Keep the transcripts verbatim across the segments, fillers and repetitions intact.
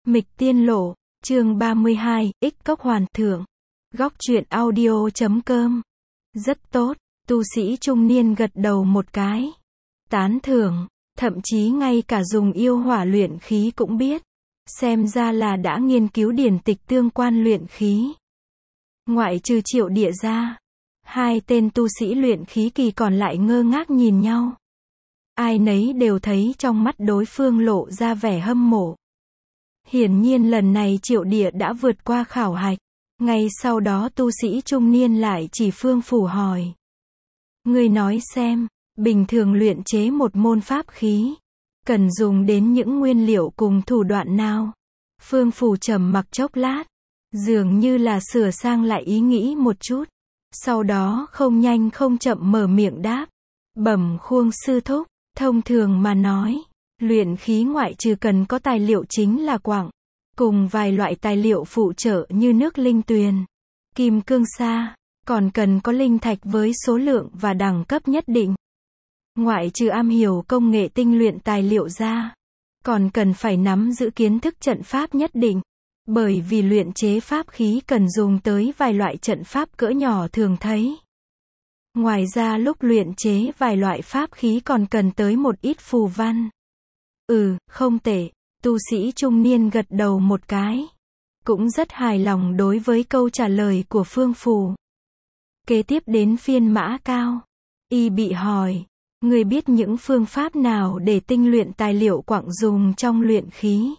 Mịch Tiên Lộ, chương ba mươi hai, Ích Cốc Hoàn Thượng. Góc truyện audio chấm com. Rất tốt, tu sĩ trung niên gật đầu một cái. Tán thưởng, thậm chí ngay cả dùng yêu hỏa luyện khí cũng biết. Xem ra là đã nghiên cứu điển tịch tương quan luyện khí. Ngoại trừ Triệu Địa ra, hai tên tu sĩ luyện khí kỳ còn lại ngơ ngác nhìn nhau. Ai nấy đều thấy trong mắt đối phương lộ ra vẻ hâm mộ. Hiển nhiên lần này Triệu Địa đã vượt qua khảo hạch. Ngay sau đó tu sĩ trung niên lại chỉ Phương Phủ hỏi. Ngươi nói xem, bình thường luyện chế một môn pháp khí, cần dùng đến những nguyên liệu cùng thủ đoạn nào? Phương Phủ trầm mặc chốc lát, dường như là sửa sang lại ý nghĩ một chút. Sau đó không nhanh không chậm mở miệng đáp. Bẩm Khuông sư thúc, thông thường mà nói, luyện khí ngoại trừ cần có tài liệu chính là quặng, cùng vài loại tài liệu phụ trợ như nước linh tuyền, kim cương sa, còn cần có linh thạch với số lượng và đẳng cấp nhất định. Ngoại trừ am hiểu công nghệ tinh luyện tài liệu ra, còn cần phải nắm giữ kiến thức trận pháp nhất định, bởi vì luyện chế pháp khí cần dùng tới vài loại trận pháp cỡ nhỏ thường thấy. Ngoài ra lúc luyện chế vài loại pháp khí còn cần tới một ít phù văn. Ừ, không tệ, tu sĩ trung niên gật đầu một cái. Cũng rất hài lòng đối với câu trả lời của Phương Phủ. Kế tiếp đến phiên Mã Cao. Y bị hỏi, người biết những phương pháp nào để tinh luyện tài liệu quặng dùng trong luyện khí?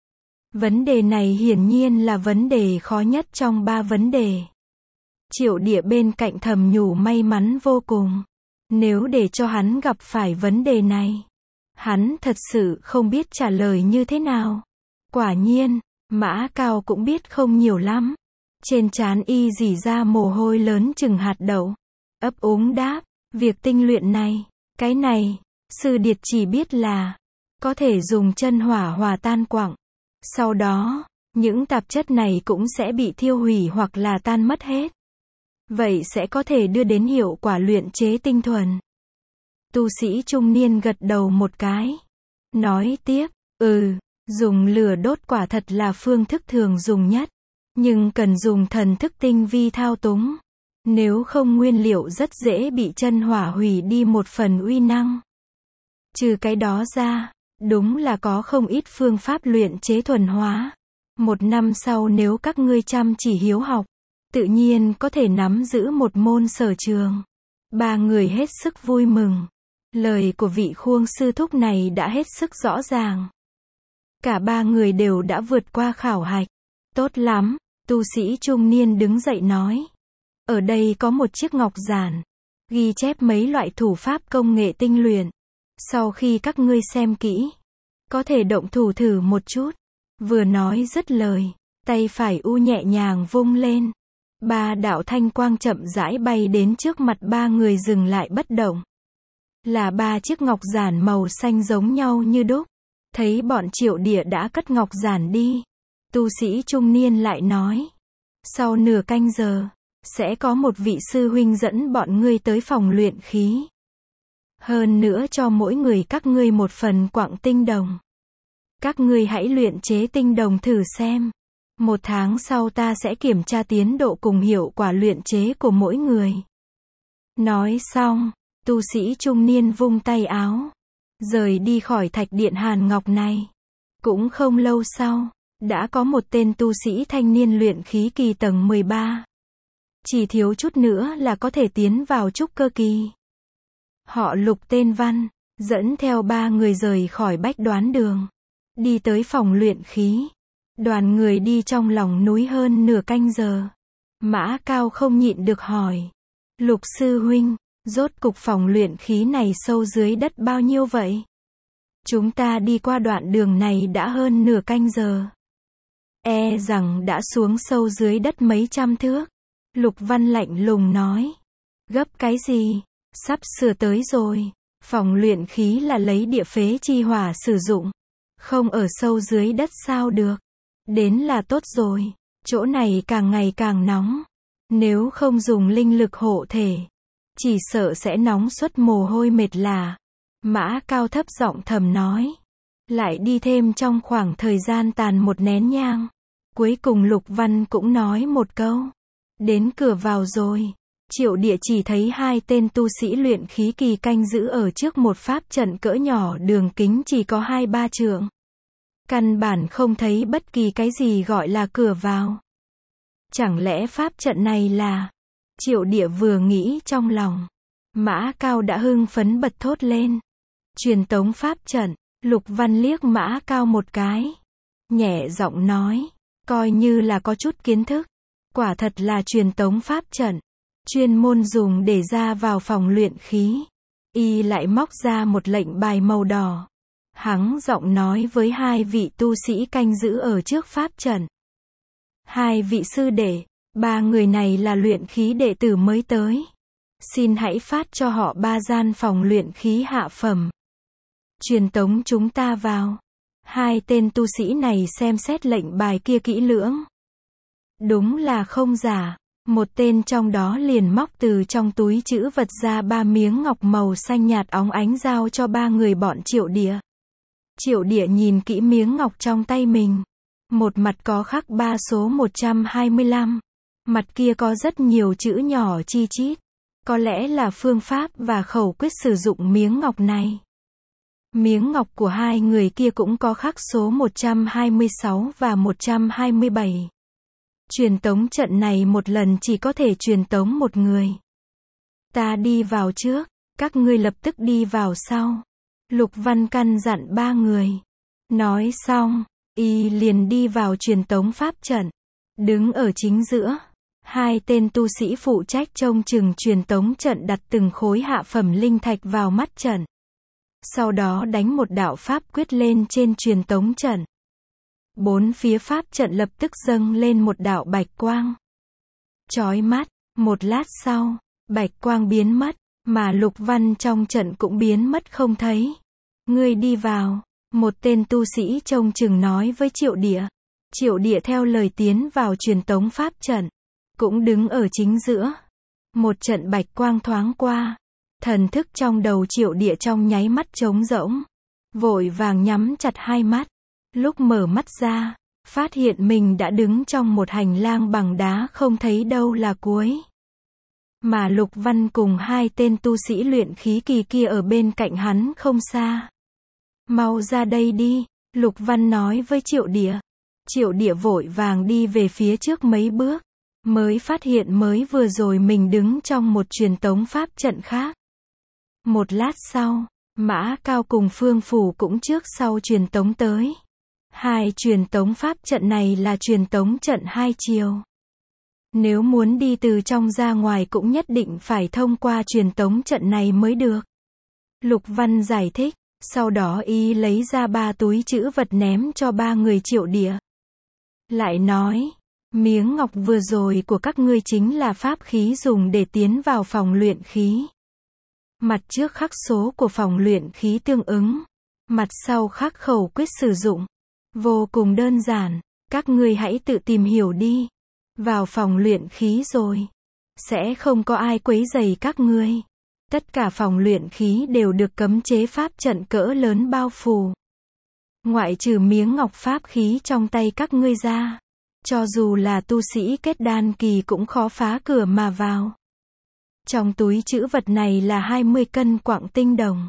Vấn đề này hiển nhiên là vấn đề khó nhất trong ba vấn đề. Triệu Địa bên cạnh thầm nhủ may mắn vô cùng. Nếu để cho hắn gặp phải vấn đề này, hắn thật sự không biết trả lời như thế nào. Quả nhiên, Mã Cao cũng biết không nhiều lắm. Trên trán y rỉ ra mồ hôi lớn chừng hạt đậu. Ấp úng đáp, việc tinh luyện này, cái này, sư điệt chỉ biết là có thể dùng chân hỏa hòa tan quặng. Sau đó, những tạp chất này cũng sẽ bị thiêu hủy hoặc là tan mất hết. Vậy sẽ có thể đưa đến hiệu quả luyện chế tinh thuần. Tu sĩ trung niên gật đầu một cái. Nói tiếp, ừ, dùng lửa đốt quả thật là phương thức thường dùng nhất. Nhưng cần dùng thần thức tinh vi thao túng. Nếu không nguyên liệu rất dễ bị chân hỏa hủy đi một phần uy năng. Trừ cái đó ra, đúng là có không ít phương pháp luyện chế thuần hóa. Một năm sau nếu các ngươi chăm chỉ hiếu học, tự nhiên có thể nắm giữ một môn sở trường. Ba người hết sức vui mừng. Lời của vị Khuông sư thúc này đã hết sức rõ ràng. Cả ba người đều đã vượt qua khảo hạch. Tốt lắm, tu sĩ trung niên đứng dậy nói. Ở đây có một chiếc ngọc giản, ghi chép mấy loại thủ pháp công nghệ tinh luyện. Sau khi các ngươi xem kỹ, có thể động thủ thử một chút. Vừa nói dứt lời, tay phải u nhẹ nhàng vung lên. Ba đạo thanh quang chậm rãi bay đến trước mặt ba người dừng lại bất động. Là ba chiếc ngọc giản màu xanh giống nhau như đúc. Thấy bọn Triệu Địa đã cất ngọc giản đi, tu sĩ trung niên lại nói. Sau nửa canh giờ, sẽ có một vị sư huynh dẫn bọn ngươi tới phòng luyện khí. Hơn nữa cho mỗi người các ngươi một phần quặng tinh đồng. Các ngươi hãy luyện chế tinh đồng thử xem. Một tháng sau ta sẽ kiểm tra tiến độ cùng hiệu quả luyện chế của mỗi người. Nói xong, tu sĩ trung niên vung tay áo, rời đi khỏi thạch điện hàn ngọc này. Cũng không lâu sau, đã có một tên tu sĩ thanh niên luyện khí kỳ tầng mười ba. Chỉ thiếu chút nữa là có thể tiến vào trúc cơ kỳ. Họ Lục tên Văn, dẫn theo ba người rời khỏi Bách Đoán Đường. Đi tới phòng luyện khí. Đoàn người đi trong lòng núi hơn nửa canh giờ. Mã Cao không nhịn được hỏi. Lục sư huynh, rốt cục phòng luyện khí này sâu dưới đất bao nhiêu vậy? Chúng ta đi qua đoạn đường này đã hơn nửa canh giờ. E rằng đã xuống sâu dưới đất mấy trăm thước. Lục Văn lạnh lùng nói. Gấp cái gì? Sắp sửa tới rồi. Phòng luyện khí là lấy địa phế chi hỏa sử dụng. Không ở sâu dưới đất sao được. Đến là tốt rồi. Chỗ này càng ngày càng nóng. Nếu không dùng linh lực hộ thể, chỉ sợ sẽ nóng xuất mồ hôi mệt lả. Mã Cao thấp giọng thầm nói. Lại đi thêm trong khoảng thời gian tàn một nén nhang. Cuối cùng Lục Văn cũng nói một câu. Đến cửa vào rồi. Triệu Địa chỉ thấy hai tên tu sĩ luyện khí kỳ canh giữ ở trước một pháp trận cỡ nhỏ, đường kính chỉ có hai ba trượng. Căn bản không thấy bất kỳ cái gì gọi là cửa vào. Chẳng lẽ pháp trận này là... Triệu Địa vừa nghĩ trong lòng. Mã Cao đã hưng phấn bật thốt lên. Truyền tống pháp trận. Lục Văn liếc Mã Cao một cái. Nhẹ giọng nói. Coi như là có chút kiến thức. Quả thật là truyền tống pháp trận. Chuyên môn dùng để ra vào phòng luyện khí. Y lại móc ra một lệnh bài màu đỏ. Hắng giọng nói với hai vị tu sĩ canh giữ ở trước pháp trận. Hai vị sư đệ, ba người này là luyện khí đệ tử mới tới. Xin hãy phát cho họ ba gian phòng luyện khí hạ phẩm. Truyền tống chúng ta vào. Hai tên tu sĩ này xem xét lệnh bài kia kỹ lưỡng. Đúng là không giả. Một tên trong đó liền móc từ trong túi trữ vật ra ba miếng ngọc màu xanh nhạt óng ánh giao cho ba người bọn Triệu Địa. Triệu Địa nhìn kỹ miếng ngọc trong tay mình. Một mặt có khắc ba số một trăm hai mươi lăm. Mặt kia có rất nhiều chữ nhỏ chi chít. Có lẽ là phương pháp và khẩu quyết sử dụng miếng ngọc này. Miếng ngọc của hai người kia cũng có khắc số một trăm hai mươi sáu và một trăm hai mươi bảy. Truyền tống trận này một lần chỉ có thể truyền tống một người. Ta đi vào trước, các ngươi lập tức đi vào sau. Lục Văn căn dặn ba người. Nói xong, y liền đi vào truyền tống pháp trận. Đứng ở chính giữa, hai tên tu sĩ phụ trách trông chừng truyền tống trận đặt từng khối hạ phẩm linh thạch vào mắt trận. Sau đó đánh một đạo pháp quyết lên trên truyền tống trận. Bốn phía pháp trận lập tức dâng lên một đạo bạch quang. Chói mắt, một lát sau, bạch quang biến mất, mà Lục Văn trong trận cũng biến mất không thấy. Ngươi đi vào, một tên tu sĩ trông chừng nói với Triệu Địa. Triệu Địa theo lời tiến vào truyền tống pháp trận, cũng đứng ở chính giữa. Một trận bạch quang thoáng qua, thần thức trong đầu Triệu Địa trong nháy mắt trống rỗng, vội vàng nhắm chặt hai mắt. Lúc mở mắt ra, phát hiện mình đã đứng trong một hành lang bằng đá không thấy đâu là cuối. Mà Lục Văn cùng hai tên tu sĩ luyện khí kỳ kia ở bên cạnh hắn không xa. Mau ra đây đi, Lục Văn nói với Triệu Địa. Triệu Địa vội vàng đi về phía trước mấy bước, mới phát hiện mới vừa rồi mình đứng trong một truyền tống pháp trận khác. Một lát sau, Mã Cao cùng Phương Phủ cũng trước sau truyền tống tới. Hai truyền tống pháp trận này là truyền tống trận hai chiều. Nếu muốn đi từ trong ra ngoài cũng nhất định phải thông qua truyền tống trận này mới được. Lục Văn giải thích, sau đó y lấy ra ba túi trữ vật ném cho ba người Triệu Địa. Lại nói, miếng ngọc vừa rồi của các ngươi chính là pháp khí dùng để tiến vào phòng luyện khí. Mặt trước khắc số của phòng luyện khí tương ứng, mặt sau khắc khẩu quyết sử dụng. Vô cùng đơn giản, các ngươi hãy tự tìm hiểu đi. Vào phòng luyện khí rồi, sẽ không có ai quấy rầy các ngươi. Tất cả phòng luyện khí đều được cấm chế pháp trận cỡ lớn bao phủ. Ngoại trừ miếng ngọc pháp khí trong tay các ngươi ra, cho dù là tu sĩ kết đan kỳ cũng khó phá cửa mà vào. Trong túi trữ vật này là hai mươi cân quặng tinh đồng.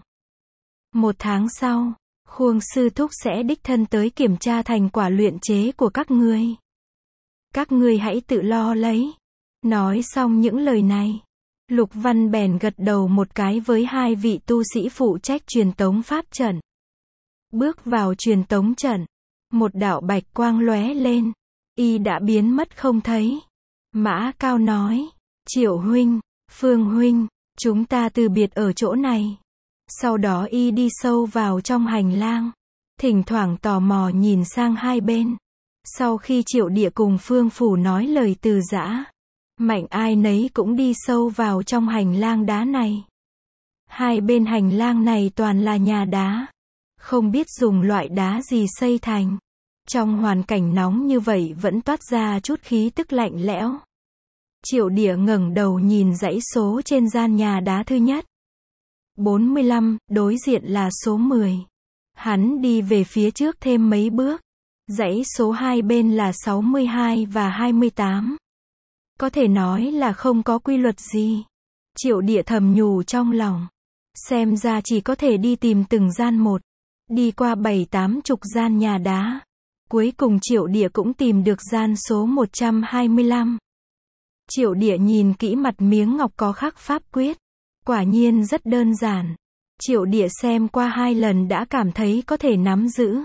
Một tháng sau, Khuông sư thúc sẽ đích thân tới kiểm tra thành quả luyện chế của các ngươi. Các ngươi hãy tự lo lấy. Nói xong những lời này, Lục Văn bèn gật đầu một cái với hai vị tu sĩ phụ trách truyền tống pháp trận. Bước vào truyền tống trận, một đạo bạch quang lóe lên, y đã biến mất không thấy. Mã Cao nói, Triệu huynh, Phương huynh, chúng ta từ biệt ở chỗ này. Sau đó y đi sâu vào trong hành lang, thỉnh thoảng tò mò nhìn sang hai bên. Sau khi Triệu Địa cùng Phương Phủ nói lời từ giã, mạnh ai nấy cũng đi sâu vào trong hành lang đá này. Hai bên hành lang này toàn là nhà đá, không biết dùng loại đá gì xây thành. Trong hoàn cảnh nóng như vậy vẫn toát ra chút khí tức lạnh lẽo. Triệu Địa ngẩng đầu nhìn dãy số trên gian nhà đá thứ nhất. bốn mươi lăm, đối diện là số mười. Hắn đi về phía trước thêm mấy bước. Dãy số hai bên là sáu mươi hai và hai mươi tám. Có thể nói là không có quy luật gì. Triệu Địa thầm nhủ trong lòng. Xem ra chỉ có thể đi tìm từng gian một. Đi qua bảy tám chục gian nhà đá. Cuối cùng Triệu Địa cũng tìm được gian số một trăm hai mươi lăm. Triệu Địa nhìn kỹ mặt miếng ngọc có khắc pháp quyết. Quả nhiên rất đơn giản. Triệu Địa xem qua hai lần đã cảm thấy có thể nắm giữ.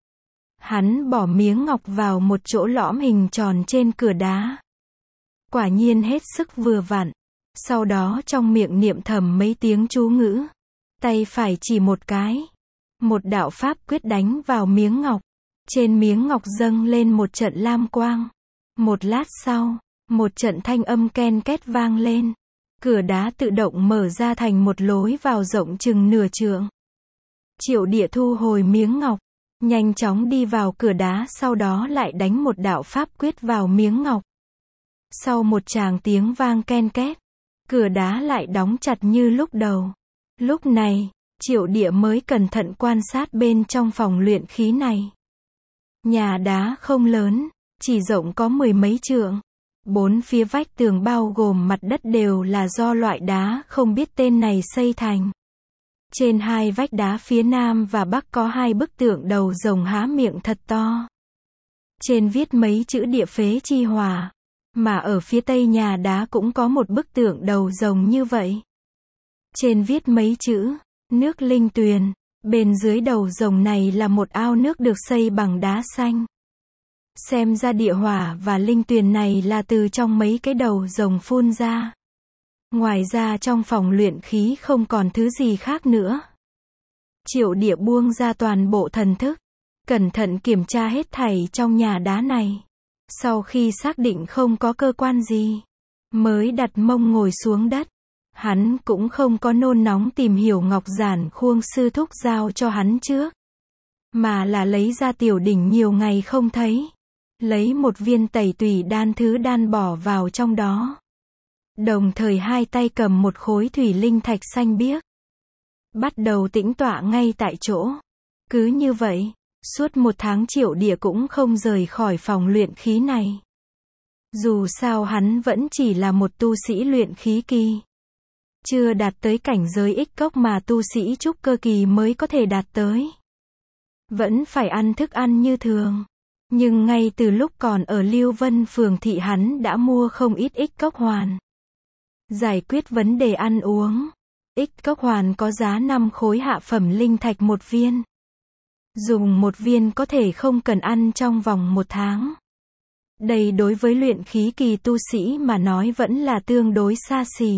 Hắn bỏ miếng ngọc vào một chỗ lõm hình tròn trên cửa đá. Quả nhiên hết sức vừa vặn. Sau đó trong miệng niệm thầm mấy tiếng chú ngữ. Tay phải chỉ một cái. Một đạo pháp quyết đánh vào miếng ngọc. Trên miếng ngọc dâng lên một trận lam quang. Một lát sau, một trận thanh âm ken két vang lên. Cửa đá tự động mở ra thành một lối vào rộng chừng nửa trượng. Triệu Địa thu hồi miếng ngọc. Nhanh chóng đi vào cửa đá, sau đó lại đánh một đạo pháp quyết vào miếng ngọc. Sau một tràng tiếng vang ken két, cửa đá lại đóng chặt như lúc đầu. Lúc này, Triệu Địa mới cẩn thận quan sát bên trong phòng luyện khí này. Nhà đá không lớn, chỉ rộng có mười mấy trượng. Bốn phía vách tường bao gồm mặt đất đều là do loại đá không biết tên này xây thành. Trên hai vách đá phía nam và bắc có hai bức tượng đầu rồng há miệng thật to. Trên viết mấy chữ địa phế chi hỏa. Mà ở phía tây nhà đá cũng có một bức tượng đầu rồng như vậy. Trên viết mấy chữ, nước linh tuyền. Bên dưới đầu rồng này là một ao nước được xây bằng đá xanh. Xem ra địa hỏa và linh tuyền này là từ trong mấy cái đầu rồng phun ra. Ngoài ra trong phòng luyện khí không còn thứ gì khác nữa. Triệu Địa buông ra toàn bộ thần thức. Cẩn thận kiểm tra hết thảy trong nhà đá này. Sau khi xác định không có cơ quan gì, mới đặt mông ngồi xuống đất. Hắn cũng không có nôn nóng tìm hiểu ngọc giản Khuông sư thúc giao cho hắn trước. Mà là lấy ra tiểu đỉnh nhiều ngày không thấy. Lấy một viên tẩy tùy đan thứ đan bỏ vào trong đó. Đồng thời hai tay cầm một khối thủy linh thạch xanh biếc. Bắt đầu tĩnh tọa ngay tại chỗ. Cứ như vậy, suốt một tháng Triệu Địa cũng không rời khỏi phòng luyện khí này. Dù sao hắn vẫn chỉ là một tu sĩ luyện khí kỳ. Chưa đạt tới cảnh giới ích cốc mà tu sĩ trúc cơ kỳ mới có thể đạt tới. Vẫn phải ăn thức ăn như thường. Nhưng ngay từ lúc còn ở Lưu Vân phường thị hắn đã mua không ít ích cốc hoàn. Giải quyết vấn đề ăn uống. Ích cốc hoàn có giá năm khối hạ phẩm linh thạch một viên. Dùng một viên có thể không cần ăn trong vòng một tháng. Đây đối với luyện khí kỳ tu sĩ mà nói vẫn là tương đối xa xỉ.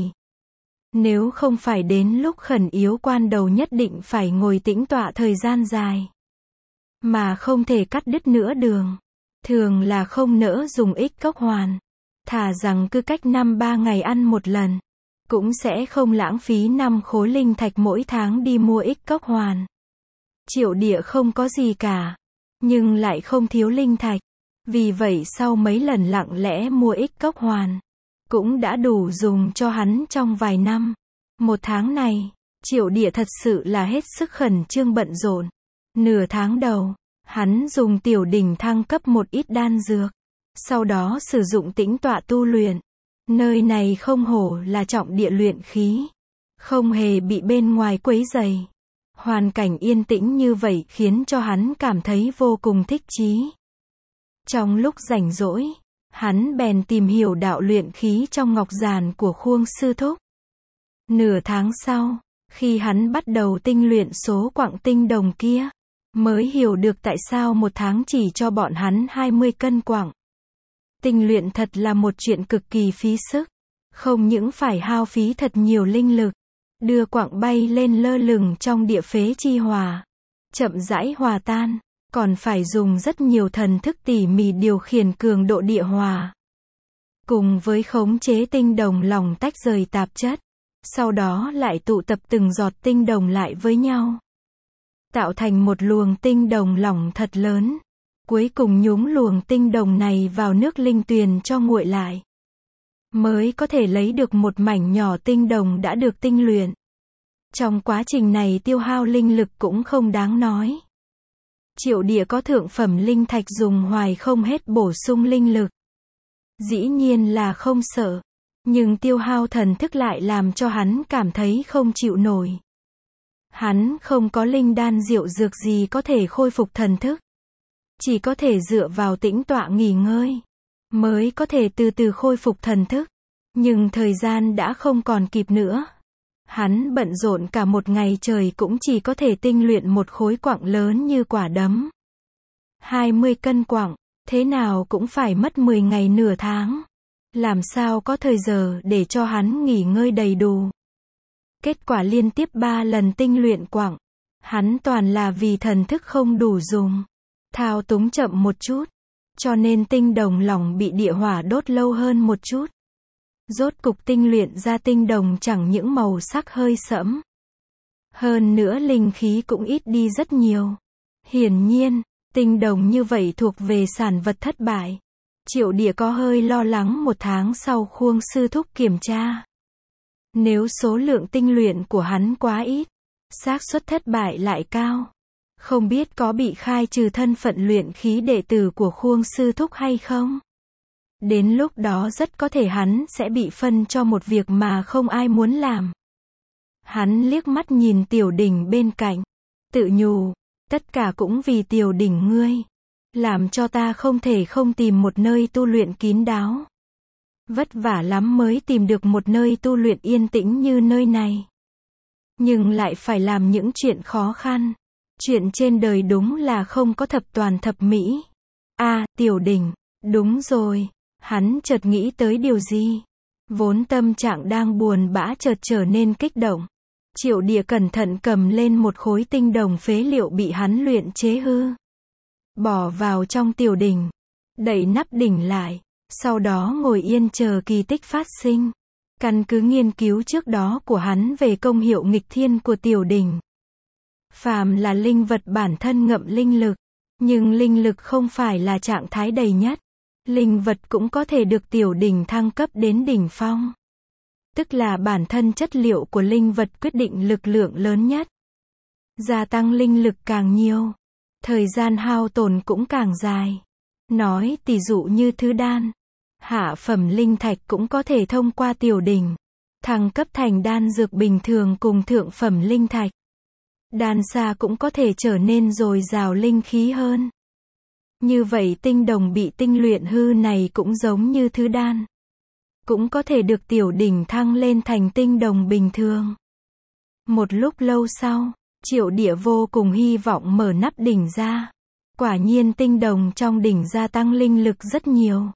Nếu không phải đến lúc khẩn yếu quan đầu nhất định phải ngồi tĩnh tọa thời gian dài. Mà không thể cắt đứt nữa đường. Thường là không nỡ dùng ích cốc hoàn. Thà rằng cứ cách năm ba ngày ăn một lần. Cũng sẽ không lãng phí năm khối linh thạch mỗi tháng đi mua ích cốc hoàn. Triệu Địa không có gì cả. Nhưng lại không thiếu linh thạch. Vì vậy sau mấy lần lặng lẽ mua ích cốc hoàn. Cũng đã đủ dùng cho hắn trong vài năm. Một tháng này, Triệu Địa thật sự là hết sức khẩn trương bận rộn. Nửa tháng đầu, hắn dùng tiểu đỉnh thăng cấp một ít đan dược. Sau đó sử dụng tĩnh tọa tu luyện. Nơi này không hổ là trọng địa luyện khí. Không hề bị bên ngoài quấy rầy. Hoàn cảnh yên tĩnh như vậy khiến cho hắn cảm thấy vô cùng thích chí. Trong lúc rảnh rỗi, hắn bèn tìm hiểu đạo luyện khí trong ngọc giản của Khuông sư thúc. Nửa tháng sau, khi hắn bắt đầu tinh luyện số quặng tinh đồng kia, mới hiểu được tại sao một tháng chỉ cho bọn hắn hai mươi cân quặng. Tinh luyện thật là một chuyện cực kỳ phí sức. Không những phải hao phí thật nhiều linh lực, đưa quặng bay lên lơ lửng trong địa phế chi hỏa, chậm rãi hòa tan, còn phải dùng rất nhiều thần thức tỉ mỉ điều khiển cường độ địa hỏa. Cùng với khống chế tinh đồng lỏng tách rời tạp chất, sau đó lại tụ tập từng giọt tinh đồng lại với nhau. Tạo thành một luồng tinh đồng lỏng thật lớn. Cuối cùng nhúng luồng tinh đồng này vào nước linh tuyền cho nguội lại. Mới có thể lấy được một mảnh nhỏ tinh đồng đã được tinh luyện. Trong quá trình này tiêu hao linh lực cũng không đáng nói. Triệu Địa có thượng phẩm linh thạch dùng hoài không hết bổ sung linh lực. Dĩ nhiên là không sợ. Nhưng tiêu hao thần thức lại làm cho hắn cảm thấy không chịu nổi. Hắn không có linh đan diệu dược gì có thể khôi phục thần thức. Chỉ có thể dựa vào tĩnh tọa nghỉ ngơi. Mới có thể từ từ khôi phục thần thức. Nhưng thời gian đã không còn kịp nữa. Hắn bận rộn cả một ngày trời cũng chỉ có thể tinh luyện một khối quặng lớn như quả đấm. hai mươi cân quặng, thế nào cũng phải mất mười ngày nửa tháng. Làm sao có thời giờ để cho hắn nghỉ ngơi đầy đủ. Kết quả liên tiếp ba lần tinh luyện quặng. Hắn toàn là vì thần thức không đủ dùng. Thao túng chậm một chút. Cho nên tinh đồng lỏng bị địa hỏa đốt lâu hơn một chút. Rốt cục tinh luyện ra tinh đồng chẳng những màu sắc hơi sẫm. Hơn nữa linh khí cũng ít đi rất nhiều. Hiển nhiên, tinh đồng như vậy thuộc về sản vật thất bại. Triệu Địa có hơi lo lắng một tháng sau Khuông sư thúc kiểm tra. Nếu số lượng tinh luyện của hắn quá ít, xác suất thất bại lại cao. Không biết có bị khai trừ thân phận luyện khí đệ tử của Khuông sư thúc hay không? Đến lúc đó rất có thể hắn sẽ bị phân cho một việc mà không ai muốn làm. Hắn liếc mắt nhìn Tiểu Đỉnh bên cạnh. Tự nhủ, tất cả cũng vì Tiểu Đỉnh ngươi. Làm cho ta không thể không tìm một nơi tu luyện kín đáo. Vất vả lắm mới tìm được một nơi tu luyện yên tĩnh như nơi này. Nhưng lại phải làm những chuyện khó khăn. Chuyện trên đời đúng là không có thập toàn thập mỹ. A, à, Tiểu Đỉnh, đúng rồi. Hắn chợt nghĩ tới điều gì. Vốn tâm trạng đang buồn bã chợt trở nên kích động. Triệu Địa cẩn thận cầm lên một khối tinh đồng phế liệu bị hắn luyện chế hư. Bỏ vào trong tiểu đỉnh. Đậy nắp đỉnh lại. Sau đó ngồi yên chờ kỳ tích phát sinh. Căn cứ nghiên cứu trước đó của hắn về công hiệu nghịch thiên của tiểu đỉnh. Phàm là linh vật bản thân ngậm linh lực. Nhưng linh lực không phải là trạng thái đầy nhất. Linh vật cũng có thể được tiểu đỉnh thăng cấp đến đỉnh phong. Tức là bản thân chất liệu của linh vật quyết định lực lượng lớn nhất. Gia tăng linh lực càng nhiều. Thời gian hao tổn cũng càng dài. Nói tỷ dụ như thứ đan. Hạ phẩm linh thạch cũng có thể thông qua tiểu đỉnh. Thăng cấp thành đan dược bình thường cùng thượng phẩm linh thạch. Đan xa cũng có thể trở nên dồi dào linh khí hơn. Như vậy tinh đồng bị tinh luyện hư này cũng giống như thứ đan. Cũng có thể được tiểu đỉnh thăng lên thành tinh đồng bình thường. Một lúc lâu sau, Triệu Địa vô cùng hy vọng mở nắp đỉnh ra. Quả nhiên tinh đồng trong đỉnh gia tăng linh lực rất nhiều.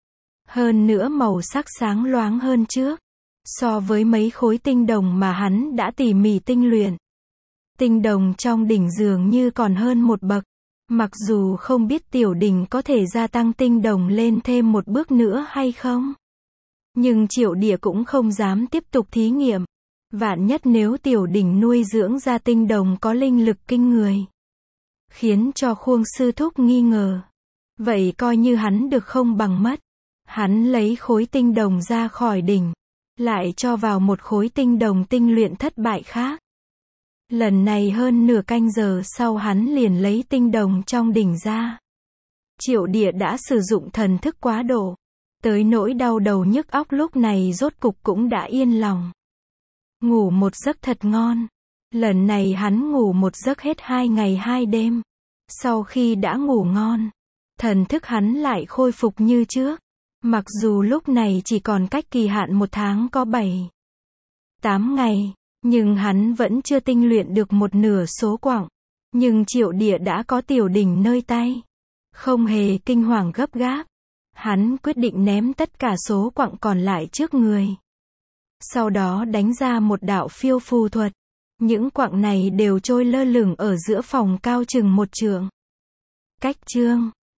Hơn nữa màu sắc sáng loáng hơn trước. So với mấy khối tinh đồng mà hắn đã tỉ mỉ tinh luyện. Tinh đồng trong đỉnh dường như còn hơn một bậc. Mặc dù không biết tiểu đỉnh có thể gia tăng tinh đồng lên thêm một bước nữa hay không. Nhưng Triệu Địa cũng không dám tiếp tục thí nghiệm. Vạn nhất nếu tiểu đỉnh nuôi dưỡng ra tinh đồng có linh lực kinh người. Khiến cho Khuông sư thúc nghi ngờ. Vậy coi như hắn được không bằng mất. Hắn lấy khối tinh đồng ra khỏi đỉnh. Lại cho vào một khối tinh đồng tinh luyện thất bại khác. Lần này hơn nửa canh giờ sau hắn liền lấy tinh đồng trong đỉnh ra. Triệu Địa đã sử dụng thần thức quá độ. Tới nỗi đau đầu nhức óc lúc này rốt cục cũng đã yên lòng. Ngủ một giấc thật ngon. Lần này hắn ngủ một giấc hết hai ngày hai đêm. Sau khi đã ngủ ngon, thần thức hắn lại khôi phục như trước. Mặc dù lúc này chỉ còn cách kỳ hạn một tháng có bảy, tám ngày. Nhưng hắn vẫn chưa tinh luyện được một nửa số quặng. Nhưng Triệu Địa đã có tiểu đỉnh nơi tay. Không hề kinh hoàng gấp gáp. Hắn quyết định ném tất cả số quặng còn lại trước người. Sau đó đánh ra một đạo phiêu phù thuật. Những quặng này đều trôi lơ lửng ở giữa phòng cao chừng một trượng. Cách chương